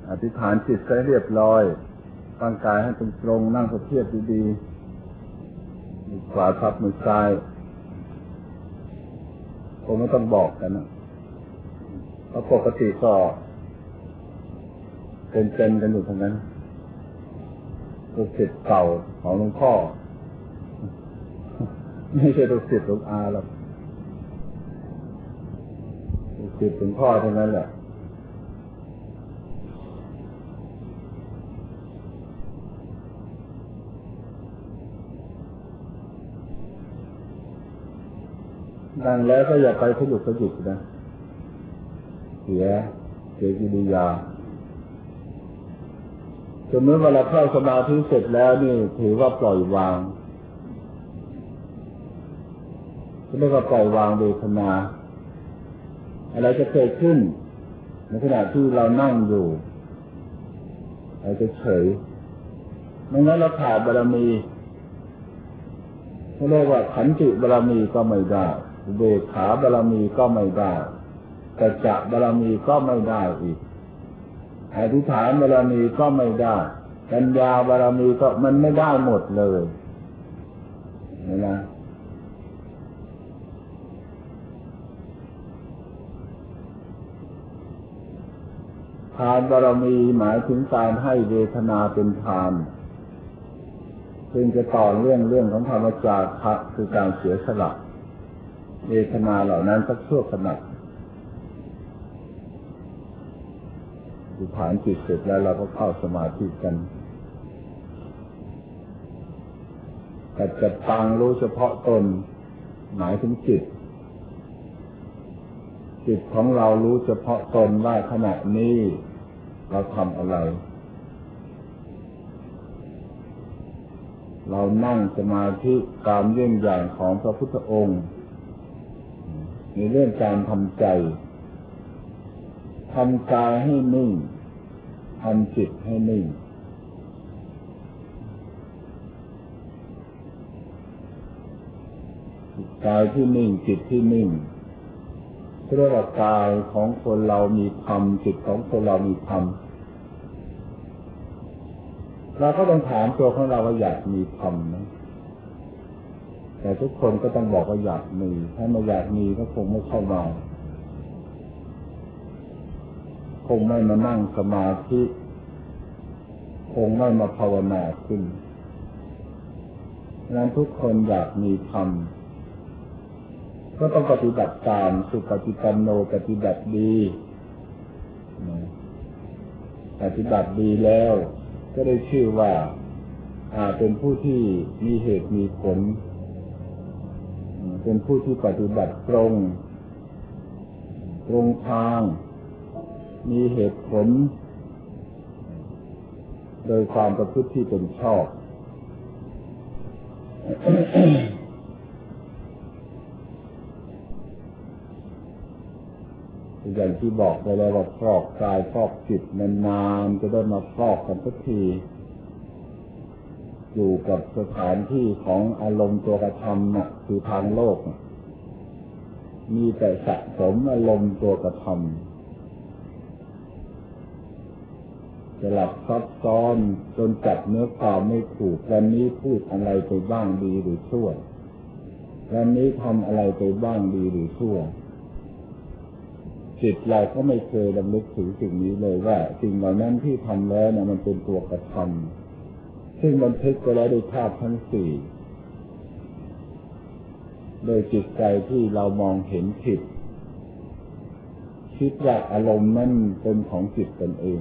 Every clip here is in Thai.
อธิษฐานจิตให้เรียบร้อยตั้งกายให้ตรงๆนั่งเทียบดีๆมือขวาทับมือซ้ายผมไม่ต้องบอกกันนะเพราะปกติก็เป็นกันอยู่ทั้งนั้นลูกศิษย์เก่าของหลวงพ่อไม่ใช่ลูกศิษย์หลวงอาหรอกลูกศิษย์หลวงพ่อเท่านั้นแหละดังแล้วก็อย่าไปขยุกขยิบนะเสียกิริยาจนเมื่อเวลาเข้าสมาธิเสร็จแล้วนี่ถือว่าปล่อยวางเรียกว่าปล่อยวางเวทนาอะไรจะเกิดขึ้นในขณะที่เรานั่งอยู่เราจะเฉยไม่งั้นเราขาดบารมีเรียกว่าขันติบารมีก็ไม่ได้อุเบกขาบารมีก็ไม่ได้สัจจะบารมีก็ไม่ได้อีกอธิษฐานบารมีก็ไม่ได้ปัญญาบารมีก็มันไม่ได้หมดเลยนะทานบารมีหมายถึงการให้เวทนาเป็นทานซึ่งจะต่อเรื่องของธรรมจาระคือการเสียสละเวทนาเหล่านั้นสักชั่วขณะดูฐานจิตเสร็จแล้วเราก็เข้าสมาธิกันแต่จะตังรู้เฉพาะตนหมายถึงจิตของเรารู้เฉพาะตนว่าขณะนี้เราทำอะไรเรานั่งสมาธิตามเยี่ยงอย่างของพระพุทธองค์ในเรื่องการทำใจทำกายให้นิ่งทำจิตให้นิ่งกายที่นิ่งจิตที่นิ่งเรียกว่ากายของคนเรามีธรรมจิตของคนเรามีธรรมเราก็ต้องถามตัวของเราว่าอยากมีธรรมนะแต่ทุกคนก็ต้องบอกว่าอยากมีถ้าไม่อยากมีก็คงไม่เข้ามาคงไม่มานั่งสมาธิคงไม่มาภาวนาขึ้นดังนั้นทุกคนอยากมีธรรมก็ต้องปฏิบัติตามสุปฏิปันโนปฏิบัติดีปฏิบัติดีแล้วก็ได้ชื่อว่าเป็นผู้ที่มีเหตุมีผลเป็นผู้ที่ปฏิบัติตรงทางมีเหตุผลโดยความประพฤติที่เป็นชอบ อย่างที่บอกไปแล้วว่าฟอกกายฟอกจิตนานๆจะได้มาฟอกกันสักทีอยู่กับสถานที่ของอารมณ์ตัวกระทำน่ะคือทางโลกมีแต่สะสมอารมณ์ตัวกระทำจะหลับซับซ้อนจนจับเนื้อความไม่ถูกวันนี้พูดอะไรไปบ้างดีหรือชั่ววันนี้ทำอะไรไปบ้างดีหรือชั่วจิตเราก็ไม่เคยดำลึกถึงสิ่งนี้เลยว่าสิ่งเหล่านั้นที่ทำแล้วมันเป็นตัวกระทำซึ่งบันทึกไปแล้วโดยธาตุทั้งสี่โดยจิตใจที่เรามองเห็นผิดคิดว่าอารมณ์นั้นเป็นของจิตตนเอง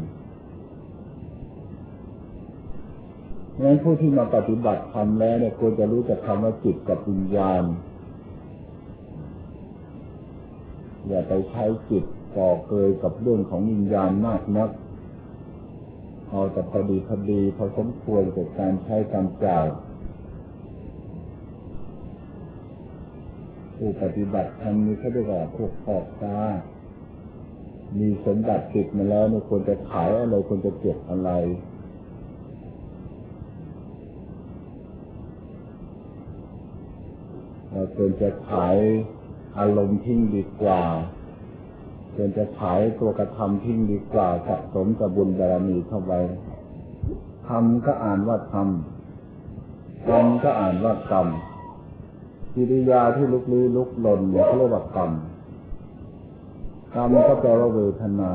งั้นผู้ที่มาปฏิบัติธรรมแล้วเนี่ยควรจะรู้จักคำว่าจิตกับวิญญาณอย่าไปใช้จิตก่อเกยกับเรื่องของวิญญาณมากนักเอาแต่พอดีพอสมควรกับการใช้กำจัดผู้ปฏิบัติธรรมนี้เขาเรียกว่าพวกขอบตามีสมบัติติดมาแล้วเนี่ยควรจะขายอะไรควรจะเก็บอะไรเราควรจะขายอารมณ์ทิ้งดีกว่าควรจะขายตัวกระทำทิ้งดีกว่าสะสมกับบุญบารมีเข้าไว้ทำก็อ่านว่าทำกรรมก็อ่านว่ากรรมกิริยาที่ลุกลี้ลุกลนเนี่ยเขาเรียกว่ากรรมกรรมก็แปลว่าเวทนา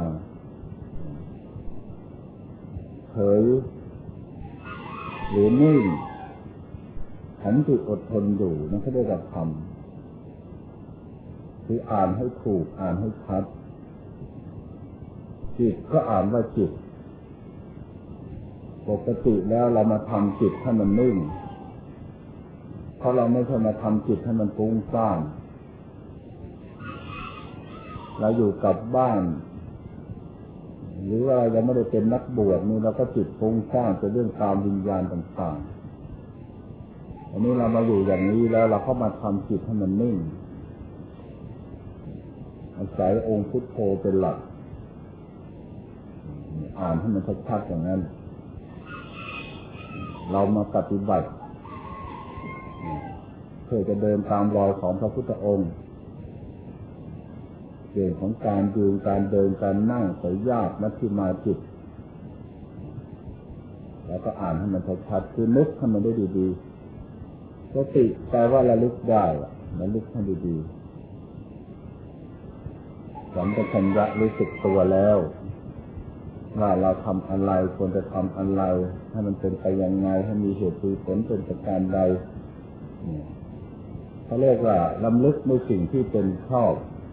เฉยหรือนิ่งขันติอดทนอยู่นั่นเขาเรียกว่าธรรมคืออ่านให้ถูกอ่านให้ชัดจิตก็อ่านว่าจิตปกติแล้วเรามาทำจิตให้มันนิ่งเพราะเราไม่ใช่มาทำจิตให้มันฟุ้งซ่านเราอยู่กับบ้านหรือว่าเรายังไม่ได้เป็นนักบวชนี่เราก็จิตฟุ้งซ่านเป็นเรื่องตามวิญญาณต่างๆอันนี้เรามาอยู่อย่างนี้แล้วเราก็มาทำจิตให้มันนิ่งอาศัยองค์พุทโธเป็นหลักอ่านให้มันชัดๆอย่างนั้นเรามาปฏิบัติเพื่อจะเดินตามรอยของพระพุทธองค์เรื่องของการยืนการเดินการนั่งสายญาติมัชฌิมาจิตแล้วก็อ่านให้มันชัดๆคือนึกให้มันได้ดีๆสติแปลว่าระลึกได้ระลึกให้ดีๆสัมปชัญญะรู้สึกตัวแล้วว่าเราทำอะไรควรจะทำอะไรให้มันเป็นไปยังไงให้มีเหตุผลเป็นประการใดเขาเรียกว่าลำลึกในสิ่งที่เป็นชอบ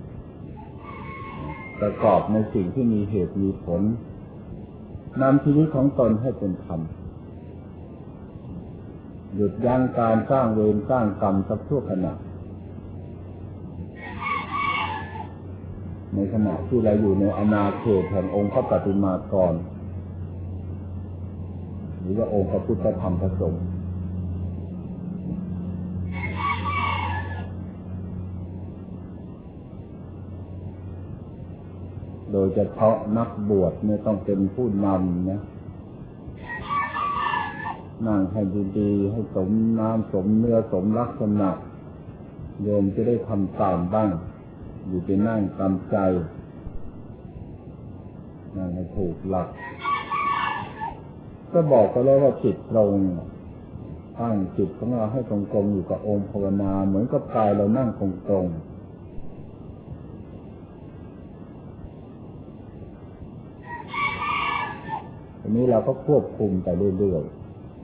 ประกอบในสิ่งที่มีเหตุมีผลนำชีวิตของตนให้เป็นธรรมหยุดยั้งการสร้างเวรสร้างกรรมสักชั่วขณะในขณะที่เราอยู่ในอาณาเขตแห่งองค์พระปฏิมากรหรือว่าองค์พระพุทธธรรมพระสงฆ์โดยเฉพาะนักบวชเนี่ยต้องเป็นผู้นำนะนั่งให้ดีๆให้สมน้ำสมเนื้อสมลักษณะโยมจะได้ทำตามบ้างอยู่ไปนั่งตามใจนั่งให้ถูกหลักก็บอกไปแล้วว่าจิตตรงตั้งจิตของเราให้ตรงๆอยู่กับองค์ภาวนาเหมือนกับกายเรานั่งตรงๆทีนี้เราก็ควบคุมไปเรื่อยๆ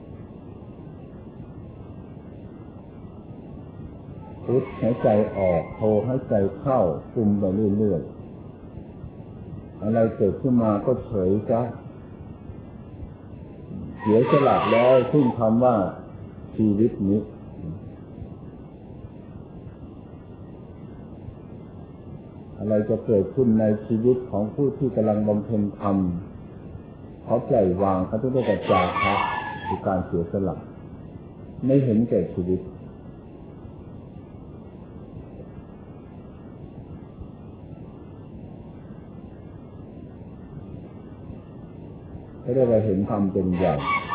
พุทหายใจออกโทหายใจเข้าคุมไปเรื่อยๆอะไรเกิดขึ้นมาก็เฉยซะเสียสละแล้วซึ่งคำว่าชีวิตนี้อะไรจะเกิดขึ้นในชีวิตของผู้ที่กำลังบำเพ็ญธรรมเขาปล่อยวางเขาต้องได้กระจายครับคือการเสียสละไม่เห็นแก่ชีวิตก็ได้ไปเห็นธรรมเป็นใหญ่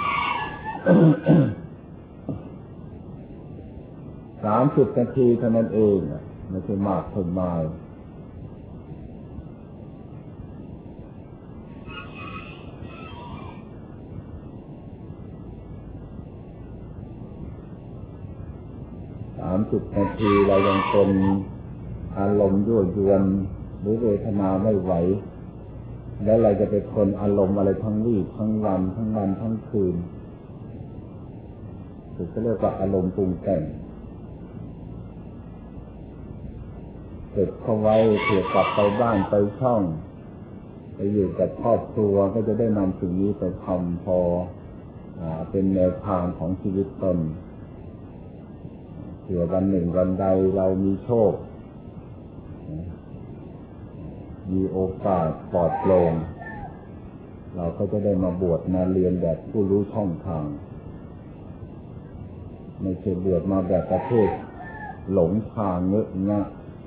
30 นาทีเท่านั้นเองไม่ใช่มากเท่าไหร่30 นาทีเรายังเป็นอารมณ์ยั่วยวนหรือเวทนาไม่ไหวแล้วเราจะไปทนอารมณ์อะไรทั้งวี่ทั้งวันทั้งคืนถึงจะเรียกว่าอารมณ์ปรุงแต่งเก็บเข้าไว้เผื่อกลับไปบ้านไปช่องไปอยู่กับครอบครัวก็จะได้นำสิ่งนี้ไปทำพอเป็นแนวทางของชีวิตตนเผื่อวันหนึ่งวันใดเรามีโชคมีโอกาสปลอดโปร่งเราก็จะได้มาบวชมาเรียนแบบผู้รู้ช่องทางไม่ใช่บวชมาแบบประเภทหลงทางเงอะงะ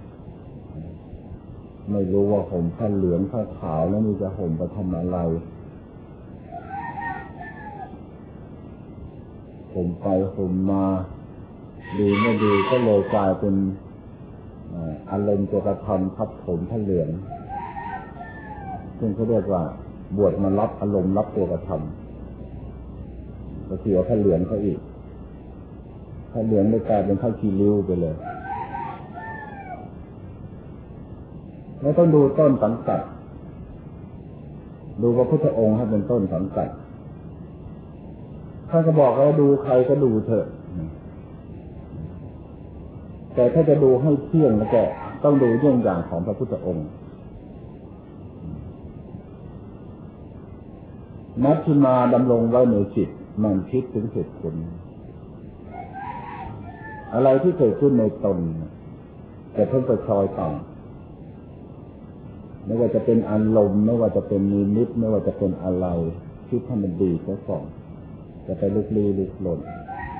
ไม่รู้ว่าห่มผ้าเหลืองผ้าขาวแล้วนี่จะห่มไปทำอะไรห่มไปห่มมาดีไม่ดีก็เลยกลายเป็นอารมณ์จะกระทำทับถมผ้าเหลืองซึ่งเขาเรียกว่าบวชมารับอารมณ์รับตัวกระทำก็เสียผ้าเหลืองเขาอีกผ้าเหลืองไม่กลายเป็นผ้าขี้ริ้วไปเลยแล้วต้องดูต้นสังกัดดูพระพุทธองค์ให้เป็นต้นสังกัดท่านก็บอกว่าดูใครก็ดูเถอะแต่ถ้าจะดูให้เที่ยงแล้วก็ต้องดูเรื่องอย่างของพระพุทธองค์มัชฌิมาดำรงไว้ในจิตมันคิดถึงเหตุผลอะไรที่เกิดขึ้นในตนจะเพิ่งไปคอยต่างไม่ว่าจะเป็นอารมณ์ไม่ว่าจะเป็นนิมิตไม่ว่าจะเป็นอะไรคิดให้มันดีซะก่อนจะไปลุกลี้ลุกลน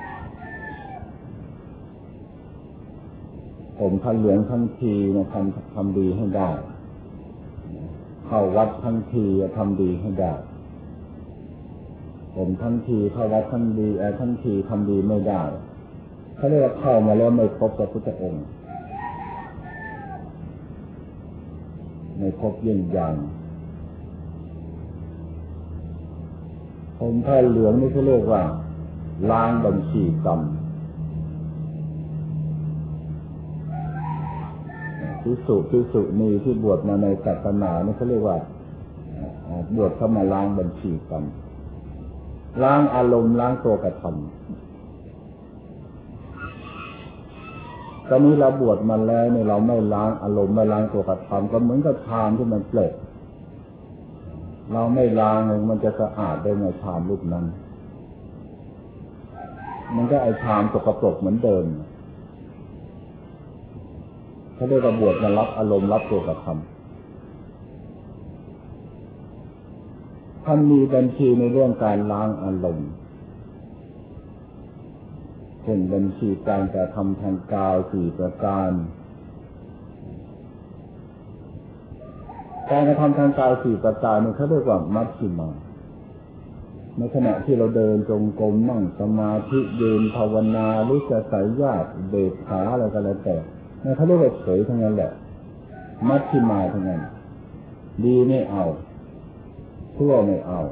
ผมผ้าเหลืองทั้งทีนะทำดีให้ได้เข้าวัดทั้งทีทำดีให้ได้ผมทั้งทีเข้าวัดทั้งดีทั้งทีทำดีไม่ได้เขาเรียกว่าเข้ามาแล้วไม่พบพระพุทธองค์ไม่พบยิ่งอย่างผมผ้าเหลืองนี่เขาเรียกว่าล้างบัญชีกรรมภิกษุณีที่บวชมาในศาสนานี่เขาเรียกว่าบวชเข้ามาล้างบัญชีกรรมล้างอารมณ์ล้างตัวกระทำตอนนี้เราบวชมาแล้วเนี่ยเราไม่ล้างอารมณ์ไม่ล้างตัวกระทำก็เหมือนกับชามที่มันเปลือกเราไม่ล้างมันจะสะอาดได้ไงชามรูปนั้นมันก็ไอชามสกปรกเหมือนเดิมเขาเรียกว่าบวชมารับอารมณ์รับตัวกระทำท่านมีบัญชีในเรื่องการล้างอารมณ์เช่นบัญชีการกระทำทางกาย4 ประการการกระทำทางกาย4 ประการนี่เขาเรียกว่ามัชฌิมาในขณะที่เราเดินจงกรมนั่งสมาธิยืนภาวนาหรือจะสายญาติเบกขาอะไรก็แล้วแต่นั่นเขาเรียกว่าเฉยทั้งนั้นแหละมัชฌิมาทั้งนั้นดีไม่เอาชั่วไม่เอา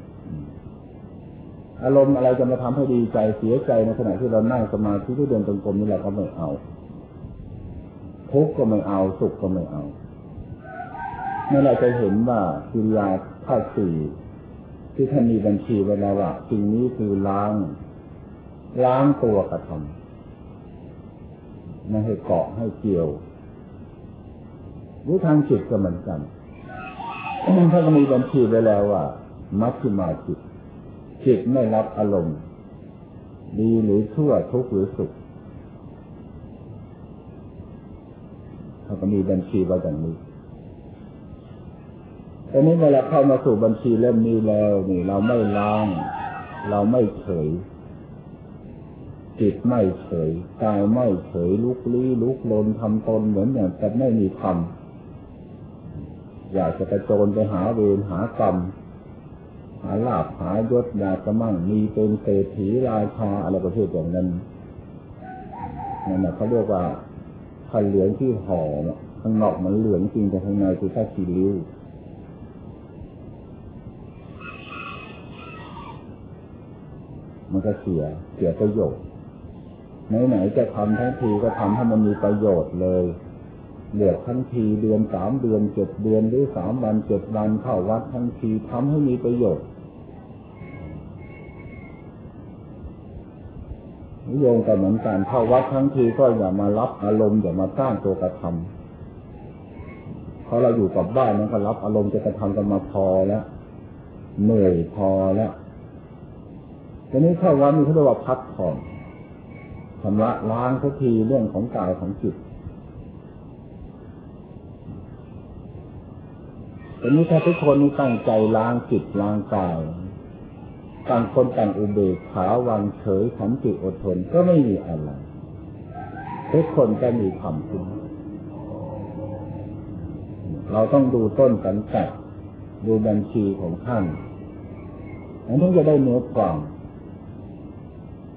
อารมณ์อะไรจะมาทำให้ดีใจเสียใจในขณะที่เรานั่งสมาธิหรือเดินจงกรมนี่เราก็ไม่เอาทุกข์ก็ไม่เอาสุขก็ไม่เอานี่เราจะเห็นว่ากิริยาธาตุสี่ที่ท่านมีบัญชีไว้แล้วว่าสิ่งนี้คือล้างตัวกระทำไม่ให้เกาะให้เกี่ยวหรือทางจิตก็เหมือนกันท่านก็มีบัญชีไว้แล้วว่ามัชฌิมาจิตไม่รับอารมณ์ดีหรือชั่วทุกข์หรือสุขเขาก็มีบัญชีไว้อย่างนี้แต่นี้เวลาเข้ามาสู่บัญชีเล่มนี้แล้วนี่เราไม่ล้างเราไม่เฉยจิตไม่เฉยกายไม่เฉยลุกลี้ลุกลนทำตนเหมือนอย่างจะไม่มีธรรมอยากจะกระโจนไปหาเวรหากรรมหาลาภหายศอยากจะมั่งมีเป็นเศรษฐีราชาอะไรประเภทอย่างนั้นนั่นนะเขาเรียกว่าผ้าเหลืองที่ห่อข้างนอกมันเหลืองจริงแต่ข้างในคือแค่ขี้ริ้วมันก็เสียประโยชน์ไหนจะทำทั้งทีก็ทำให้มันมีประโยชน์เลยเลือกทั้งทีเดือน3 เดือน7 เดือนหรือ3 วัน7 วันเข้าวัดทั้งทีทำให้มีประโยชน์นิยมกันเหมือนกันเข้าวัดทั้งทีก็อย่ามารับอารมณ์อย่ามาสร้างตัวกระทำเพราะเราอยู่กับบ้านนั้นก็รับอารมณ์จะกระทำกันมาพอแล้วเหนื่อยพอแล้วทีนี้เข้าวัดนี่เขาเรียกว่าพักผ่อนชำระล้างสักทีเรื่องของกายของจิตทีนี้ถ้าทุกคนตั้งใจล้างจิตล้างกายต่างคนต่างอุเบกขาวางเฉยขันติอดทนก็ไม่มีอะไรทุกคนก็มีความสุขเราต้องดูต้นสังกัดดูบัญชีของท่านนั้นถึงจะได้เนื้อความ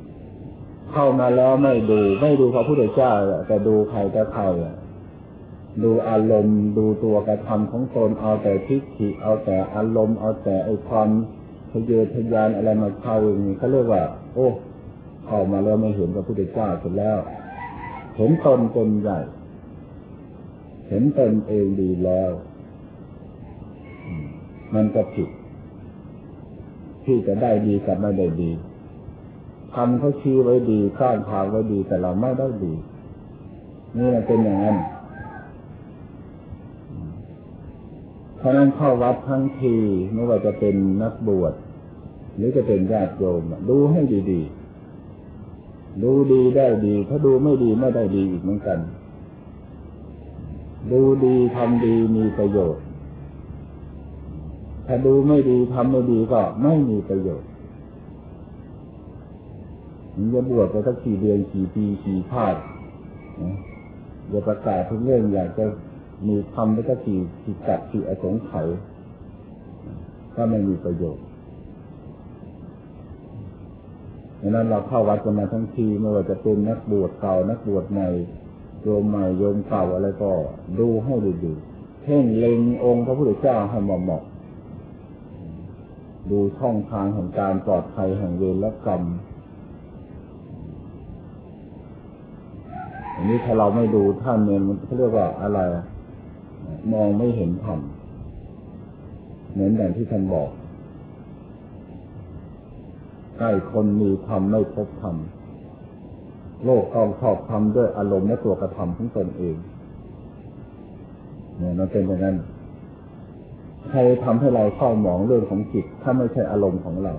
เข้ามาแล้วไม่ดูพระพุทธเจ้าแต่ดูใครแต่ใครดูอารมณ์ดูตัวกระทำของตนเอาแต่ทิฏฐิเอาแต่อารมณ์เอาแต่ไอ้ความทะเยอทะยานอะไรมาเข้าอย่างนี้เขาเรียกว่าโอ้เข้ามาแล้วไม่เห็นพระพุทธเจ้าเสร็จแล้วเห็นตนเป็นใหญ่เห็นตนเองดีแล้วมันก็ผิดที่จะได้ดีกับไม่ได้ดีทำเขาชี้ไว้ดีสร้างทางไว้ดีแต่เราไม่ได้ดีนี่มันเป็นอย่างนั้นเพราะนั้นเข้าวัดทั้งทีไม่ว่าจะเป็นนักบวชหรือจะเป็นญาติโยมดูให้ดีๆดูดีได้ดีถ้าดูไม่ดีไม่ได้ดีอีกเหมือนกันดูดีทำดีมีประโยชน์ถ้าดูไม่ดีทำไม่ดีก็ไม่มีประโยชน์มันจะบวชไปสัก4 เดือน4 ปี4 ชาติจะประกาศทุกเรื่องอยากจะมีทำไปสัก4 กัด4 อสงไขยก็ไม่มีประโยชน์ดังนั้นเราเข้าวัดกันมาทั้งทีไม่ว่าจะเป็นนักบวชเก่านักบวชใหม่โยมใหม่โยมเก่าอะไรก็ดูให้ดีๆเพ่งเล็งองค์พระพุทธเจ้าให้เหมาะดูช่องทางแห่งการปลอดภัยแห่งเวรและกรรมอันนี้ถ้าเราไม่ดูท่านเนี่ยมันเขาเรียกว่าอะไรมองไม่เห็นธรรมเหมือนอย่างที่ท่านบอกใกล้คนมีธรรมไม่พบธรรมโลกต้องชอบธรรมด้วยอารมณ์และตัวกระทำของตนเองเนี่ยมันเป็นอย่างนั้นใครทำให้เราเศร้าหมองเรื่องของจิตถ้าไม่ใช่อารมณ์ของเรา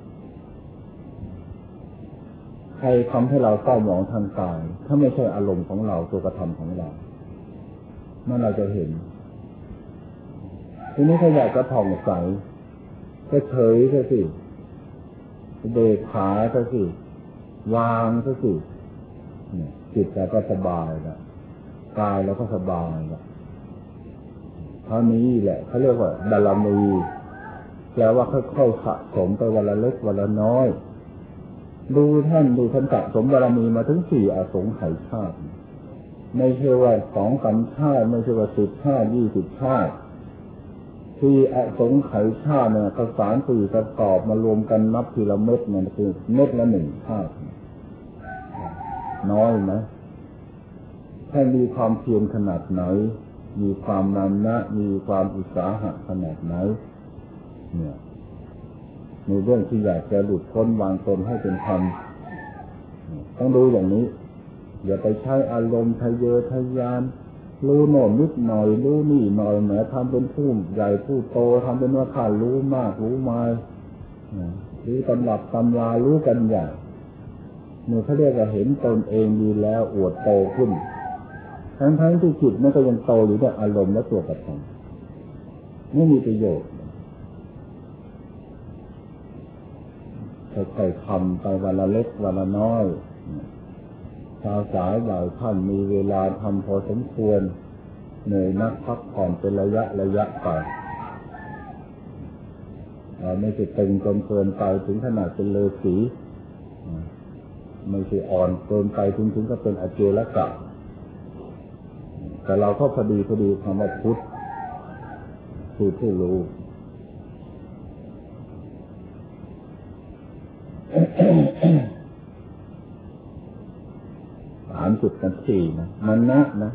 ใครทำให้เราเศร้าหมองทางกายถ้าไม่ใช่อารมณ์ของเราตัวกระทำของเราเมื่อเราจะเห็นทีนี้ถ้าอยากจะผ่องใสก็เฉยซะสิเบกขาซะสิวางซะสิจิตเราก็สบายแล้วกายเราก็สบายแล้วเท่านี้แหละเขาเรียกว่าบารมีแปลว่าค่อยๆสะสมไปวันละเล็กวันละน้อยดูท่านสะสมบารมีมาถึง4 อสงไขยชาติไม่ใช่ว่า2 3 ชาติไม่ใช่ว่า10 ชาติ20 ชาติ4 อสงไขยชาติเนี่ยประสาน4 ประกอบมารวมกันนับทีละเม็ดมันคือเม็ดละ1 ชาติน้อยไหมถ้ามีความเพียรขนาดไหนมีความมานะมีความอุตสาหะขนาดไหนเนี่ยในเรื่องที่อยากจะหลุดพ้นวางตนให้เป็นธรรมต้องดูอย่างนี้อย่าไปใช้อารมณ์ทะเยอทะยานรู้โน่นนิดหน่อยรู้นี่หน่อยแหมทำเป็นผู้ใหญ่ผู้โตทำเป็นว่าข้ารู้มากรู้มายรู้ตำรับตำรารู้กันใหญ่เนี่ยเขาเรียกว่าเห็นตนเองดีแล้วอวดโตขึ้นทั้งที่จิตมันก็ยังโตอยู่ด้วยอารมณ์และตัวกระทำไม่มีประโยชน์ค่อยๆทำไปวันละเล็กวันละน้อยชาวสายบ่ายท่านมีเวลาทำพอสมควรเหนื่อยนักพักผ่อนเป็นระยะไปไม่ใช่ตึงจนเกินไปถึงขนาดเป็นฤาษีไม่ใช่อ่อนเกินไปถึงก็เป็นอเจลกะแต่เราก็พอดีคำว่าพุทธคือผู้รู้30 นาทีนะมานะ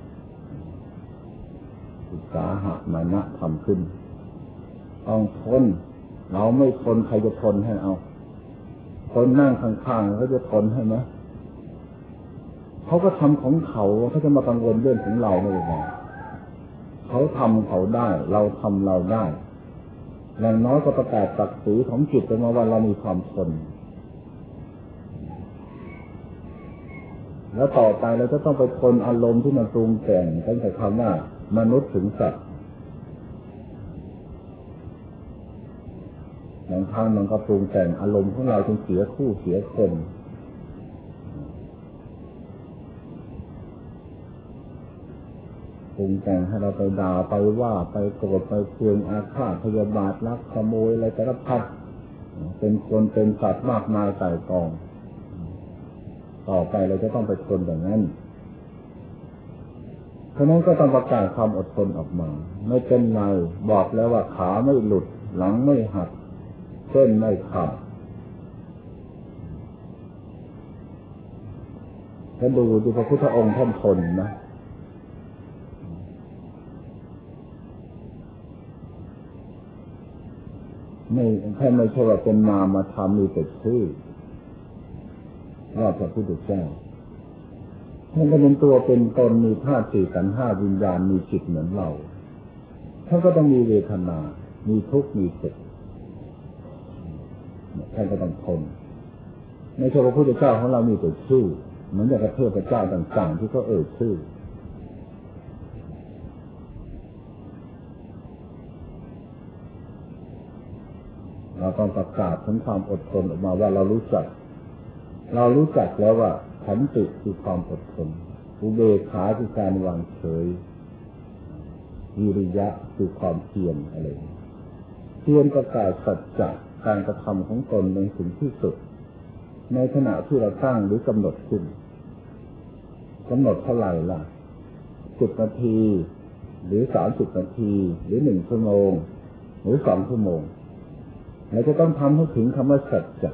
อุตสาหะมานะทำขึ้นต้องทนเราไม่ทนใครจะทนให้เอาคนนั่งข้างๆเขาจะทนให้ไหมเขาก็ทำของเขาจะมากังวลเรื่องของเราไม่ได้เขาทำเขาได้เราทำเราได้อย่างน้อยก็ประกาศศักดิ์ศรีของจิตไปมาว่าเรามีความทนแล้วต่อไปเราจะต้องไปทนอารมณ์ที่มันปรุงแต่งตั้งแต่คำว่ามนุษย์ถึงสัตว์บางครั้งมันก็ปรุงแต่งอารมณ์ของเราจนเสียคู่เสียคนปรุงแต่งให้เราไปด่าไปว่าไปโกรธไปเคืองอาฆาตพยาบาทลักขโมยอะไรแต่ละพัดเป็นคนเป็นสัตว์มากมายไต่กองต่อไปเราจะต้องไปทนแบบนั้นฉะนั้นก็ต้องประกาศความอดทนออกมาไม่เป็นไรบอกแล้วว่าขาไม่หลุดหลังไม่หักเส้นไม่ขาดแล้วดูพระพุทธองค์ท่านทนนะท่านไม่ใช่ว่าเป็นนามธรรมมีแต่ชื่อว่าพระพุทธเจ้าท่านก็เป็นตัวเป็นตนมีธาตุสี่ขันธ์ห้าวิญญาณมีจิตเหมือนเราท่านก็ต้องมีเวทนามีทุกข์มีสุขท่านก็ต้องทนไม่ใช่พระพุทธเจ้าของเรามีแต่ชื่อเหมือนอย่างเทพเจ้าต่างๆที่เขาชื่อเราต้องประกาศถึงความอดทนออกมาว่าเรารู้จักแล้วว่าขันติคือความอดทนอุเบกขาคือการวางเฉยวิริยะคือความเพียรอะไรเพียรประกาศสัจจะการกระทำของตนในถึงที่สุดในขณะที่เราตั้งหรือกำหนดขึ้นกำหนดเท่าไหร่ล่ะ10 นาทีหรือ30 นาทีหรือ1 ชั่วโมงหรือ2 ชั่วโมงเราจะต้องทำให้ถึงคำว่าสัจจะ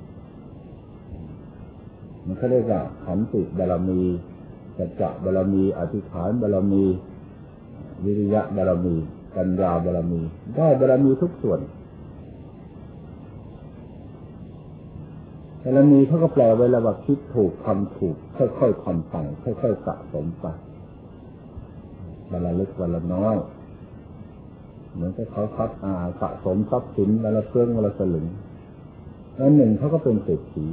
มันเขาเรียกว่าขันติบารมีสัจจะบารมีอธิษฐานบารมีวิริยะบารมีปัญญาบารมีได้บารมีทุกส่วนบารมีเขาก็แปลไว้แล้วว่าคิดถูกทำถูกค่อยๆทำไปค่อยๆสะสมไปวันละเล็กวันละน้อยเหมือนกับเขาสะสมทรัพย์สินวันละเครื่องวันละสลึงแล้วหนึ่งเขาก็เป็นเศรษฐี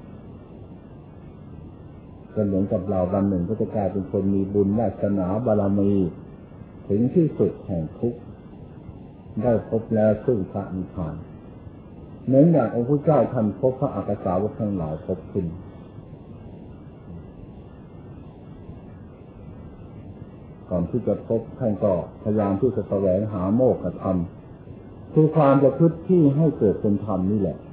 ก็เหมือนกับเราวันหนึ่งก็จะกลายเป็นคนมีบุญวาสนาบารมีถึงที่สุดแห่งทุกข์ได้พบแล้วซึ่งพระนิพพานเหมือนอย่างองค์พระเจ้าท่านพบพระอัครสาวกทั้งหลายพบขึ้นก่อนที่จะพบท่านก็พยายามที่จะแสวงหาโมกขธรรมคือความประพฤติที่ให้เกิดเป็นธรรมนี่แหละ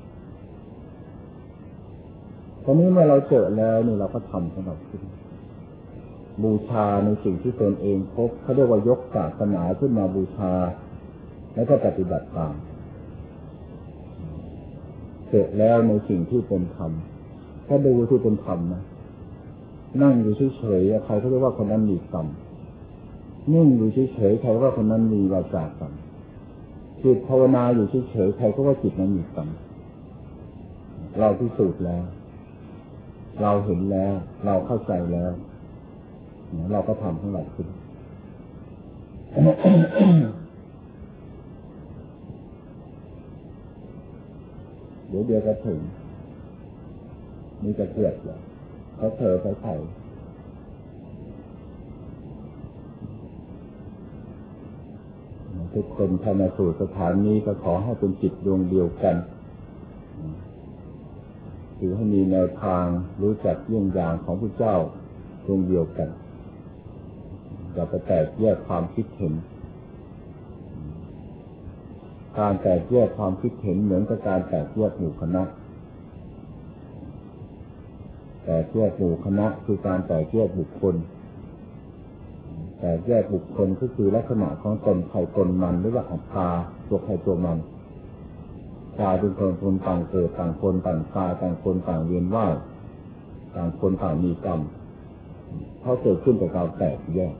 ตอนนี้เมื่อเราเจอแล้วนี่เราก็ทำสำหรับขึ้นบูชาในสิ่งที่ตนเองพบเขาเรียกว่ายกศาสนาขึ้นมาบูชาแล้วก็ปฏิบัติตามเสร็จแล้วในสิ่งที่เป็นธรรมถ้าดูที่เป็นธรรมนะนั่งอยู่เฉยๆใครเขาเรียกว่าคนนั้นมีกรรมนิ่งอยู่เฉยๆใครว่าคนนั้นมีวาจากรรมจิตภาวนาอยู่เฉยๆใครก็ว่าจิตนั้นมีกรรมเราพิสูจน์แล้วเราเห็นแล้วเราเข้าใจแล้วเราก็ทำของเราขึ้น เดี๋ยวก็ถึงมีจะเกิดแล้วเขาเถอไปไถ่ทุกคนเข้ามาสู่สถานนี้ก็ขอให้เป็นจิตดวงเดียวกันถือให้มีแนวทางรู้จักเยี่ยงอย่างของพระเจ้าดวงเดียวกันอย่าไปแตกแยกความคิดเห็นการแตกแยกความคิดเห็นเหมือนกับการแตกแยกหมู่คณะแตกแยกหมู่คณะคือการแตกแยกบุคคลแตกแยกบุคคลก็คือลักษณะของตนใครตนมันหรือว่าอัตตาตัวใครตัวมันกลายเป็นคนต่างเกิดต่างคนต่างตายต่างคนต่างเวียนว่ายต่างคนต่างมีกรรมเขาเกิดขึ้นจากการแตกแยก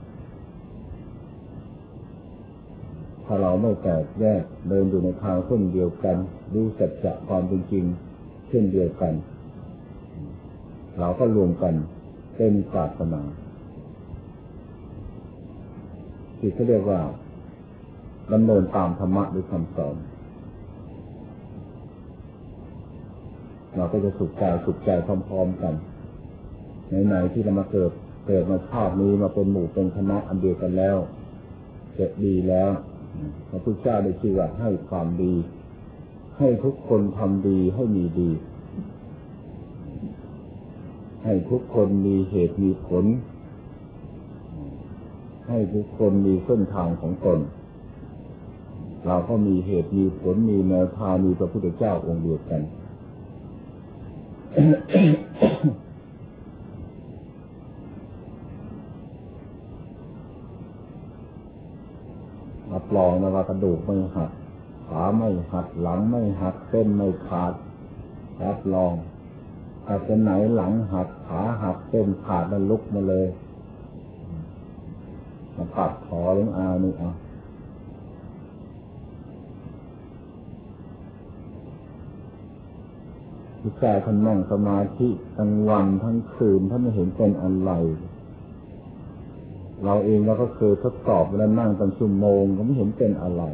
ถ้าเราไม่แตกแยกเดินอยู่ในทางเส้นเดียวกันรู้สัจจะความเป็นจริงเช่นเดียวกันเราก็รวมกันเป็นศาสนาที่เขาเรียกว่าดำเนินตามธรรมะหรือคำสอนเราก็จะสุขใจพร้อมๆกันไหนๆที่เรามาเกิดมาชาตินี้มาเป็นหมู่เป็นคณะอันเดียวกันแล้วเกิดดีแล้วพระพุทธเจ้าได้ชื่อว่าให้ความดีให้ทุกคนทำดีให้มีดีให้ทุกคนมีเหตุมีผลให้ทุกคนมีเส้นทางของตนเราก็มีเหตุมีผลมีแนวทางมีพระพุทธเจ้าองค์เดียวกัน ฉรองนะว่ากระดูกไม่หักขาไม่หักหลังไม่หักเส้นไม่ขาดรับรองอาจจะไหนหลังหักขาหักเส้นขาดแล้วลุกมาเลยมาปัดคอหลวงอานี่เอาที่แก่ท่านนั่งสมาธิทั้งวันทั้งคืนท่านไม่เห็นเป็นอะไรเราเองเราก็เคยทดสอบแล้วนั่งเป็นชั่วโมงก็ไม่เห็นเป็นอะไร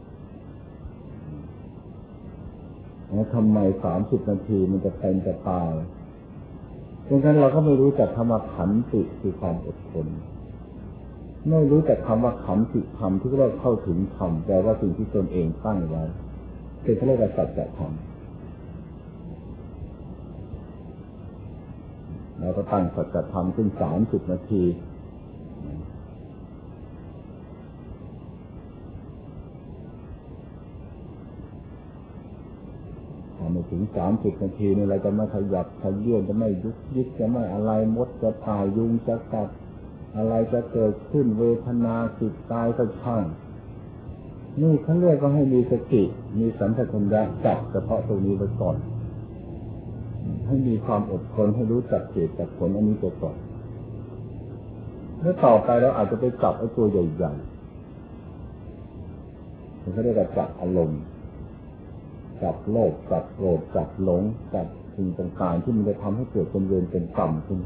แล้วทำไม30 นาทีมันจะเป็นจะตายดังนั้นเราก็ไม่รู้จักคำว่าขันติคือความอดทนไม่รู้จักคำว่าขันติธรรมที่เราเข้าถึงธรรมแต่ว่าสิ่งที่ตนเองตั้งไว้เป็นเขาเรียกว่าสัจธรรมเราก็ตั้งสัจธรรมขึ้น30 นาทีไม่ถึง30 นาทีนี่เราจะไม่ขยับขยื่นจะไม่ยุกยิกจะไม่อะไรมดจะตายยุงจะกัดอะไรจะเกิดขึ้นเวทนาจิตกายก็ช่างนี่เขาเรียกว่าให้มีสติมีสัมปชัญญะจับเฉพาะตรงนี้ไว้ก่อนให้มีความอดทนให้รู้จักเหตุจักผลอันนี้ไปก่อนแล้วต่อไปเราอาจจะไปจับไอ้ตัวใหญ่ๆเขาเรียกว่าจับอารมณ์จับโลภจับโกรธจับหลงจับสิ่งต่างๆที่มันจะทำให้เกิดเป็นเวรเป็นกรรมขึ้น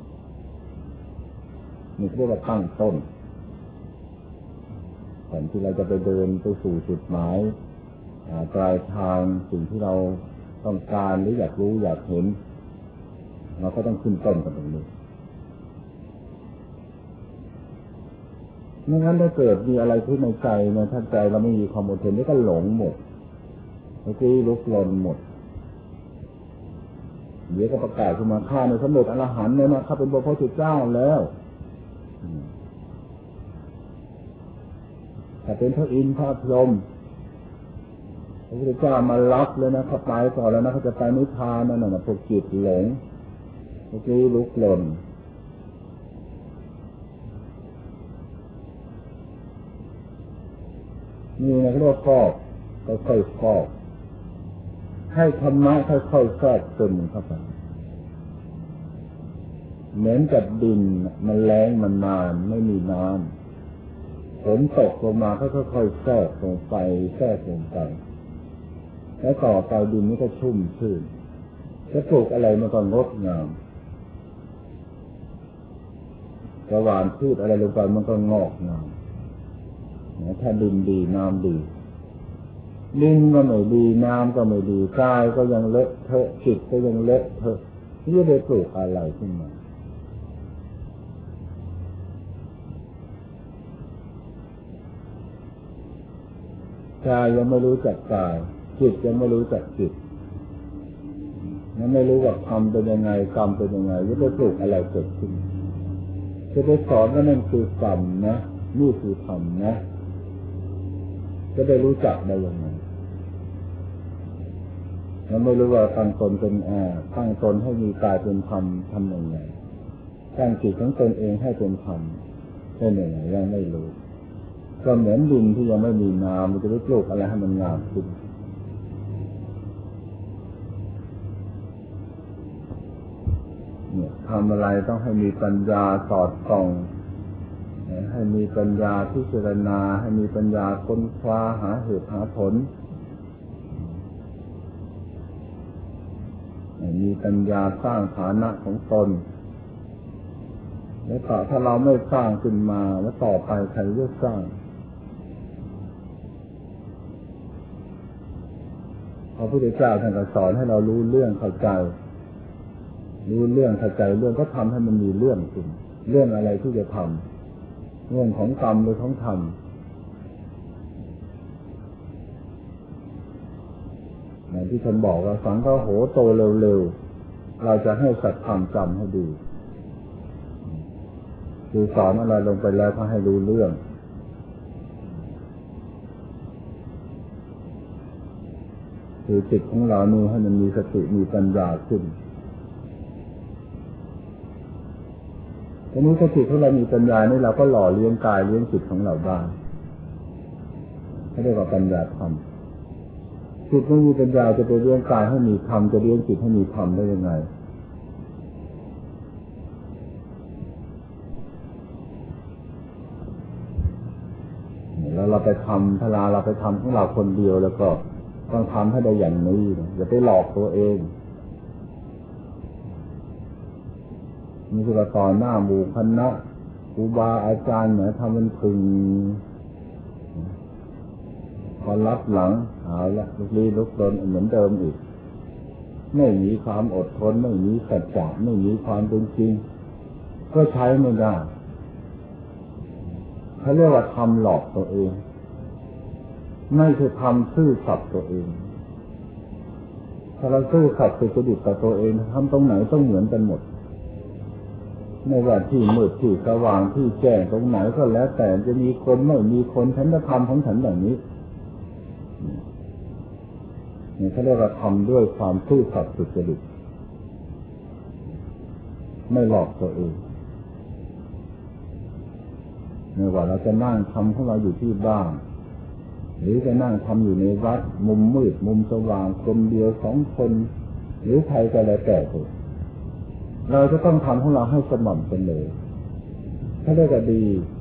นี่เรียกว่าตั้งต้นก่อนที่เราจะไปเดินไปสู่จุดหมายปลายทางสิ่งที่เราต้องการหรืออยากรู้อยากเห็นเราก็ต้องขึ้นต้นกันตรงนี้ไม่งั้นถ้าเกิดมีอะไรขึ้นในใจนะถ้าใจเราไม่มีความอดทนนี่ก็หลงหมดเมื่อกี้ลุกลนหมดเดี๋ยวก็ประกาศขึ้นมาข้าในสมเด็จอรหันต์เลยนะข้าเป็นพระพุทธเจ้าแล้วถ้าเป็นพระอินทร์พระพรหมพระพุทธเจ้ามารับเลยนะเขาไปก่อนแล้วนะเขาจะไปนิพพานนั่นน่ะพวกจิตหลงเมื่อกี้ลุกลนนี่นะเขาเรียกว่าฟอกค่อยๆฟอกให้ธรรมะค่อยๆแทรกซึมเข้าไปเหมือนกับดินมันแล้งมันนานไม่มีน้ำฝนตกลงมาค่อยๆแทรกลงไปแทรกลงไปแล้วต่อไปดินนี้ก็ชุ่มชื่นจะปลูกอะไรมันก็งดงามกระหว่านพืชอะไรลงไปมันก็งอกงามถ้าดินดีน้ำดีดินก็ไม่ดีน้ำก็ไม่ดีกายก็ยังเลอะเทอะจิตก็ยังเลอะเทอะนี่จะไปปลูกอะไรขึ้นมากายยังไม่รู้จักกายจิตยังไม่รู้จักจิตยังไม่รู้ว่าธรรมเป็นยังไงกรรมเป็นยังไงจะไปปลูกอะไรเกิดขึ้นจะไปสอนว่านั่นคือกรรมนะนี่คือธรรมนะจะได้รู้จักได้ยังไงเราไม่รู้ว่าตั้งตนเป็นตั้งตนให้มีกายเป็นธรรมทำยังไงตั้งจิตของตนเองให้เป็นธรรมเป็นยังไงยังไม่รู้ก็เหมือนดินที่ยังไม่มีน้ำมันจะไปปลูกอะไรให้มันงามขึ้นเนี่ยทำอะไรต้องให้มีปัญญาสอดส่องให้มีปัญญาพิจารณาให้มีปัญญาค้นคว้าหาเหตุหาผลมีปัญญาสร้างฐานะของตนแล้วถ้าเราไม่สร้างขึ้นมาแล้วต่อไปใครจะสร้างพระพุทธเจ้าท่านก็สอนให้เรารู้เรื่องเข้าใจรู้เรื่องเข้าใจเรื่องก็ทำให้มันมีเรื่องขึ้นเรื่องอะไรที่จะทำเรื่องของกรรมหรือของธรรมอย่างที่ท่านบอกว่าสังฆโหโตเร็วๆเราจะให้สัตว์ธรรมจำให้ดีคือสอนอะไรลงไปแล้วก็ให้รู้เรื่องคือจิตของเรานี่ให้มันมีสติมีปัญญาขึ้นทีนี้ถ้าจิตของเรามีปัญญานี่เราก็หล่อเลี้ยงกายเลี้ยงจิตของเราได้เขาเรียกว่าปัญญาธรรมจิตไม่มีปัญญาจะไปเลี้ยงกายให้มีธรรมจะเลี้ยงจิตให้มีธรรมได้ยังไงแล้วเราไปทำพลาเราไปทำของเราคนเดียวแล้วก็ต้องทำให้ได้อย่างนี้อย่าไปหลอกตัวเองนี่คือต่อหน้าหมู่คณะครูบาอาจารย์เหมือนทำมันพึงพอรับหลังเอาละลุกลี้ลุกลนเหมือนเดิมอีกไม่มีความอดทนไม่มีสัจจะไม่มีความเป็นจริงก็ใช้ไม่ได้เขาเรียกว่าทำหลอกตัวเองไม่ใช่ทำซื่อสัตย์ตัวเองถ้าเราซื่อสัตย์สุจริตต่อตัวเองทำตรงไหนต้องเหมือนกันหมดไม่ว่าที่มืดที่สว่างที่แจ้งตรงไหนก็แล้วแต่จะมีคนไม่มีคนฉันจะทำของฉันอย่างนี้นี่เขาเรียกว่าทำด้วยความซื่อสัตย์สุจริตไม่หลอกตัวเองไม่ว่าเราจะนั่งทำของเราอยู่ที่บ้านหรือจะนั่งทำอยู่ในวัดมุมมืดมุมสว่างคนเดียวสองคนหรือใครก็แล้วแต่เราจะต้องทำของเราให้สม่ำเสมอถ้าได้ก็ดี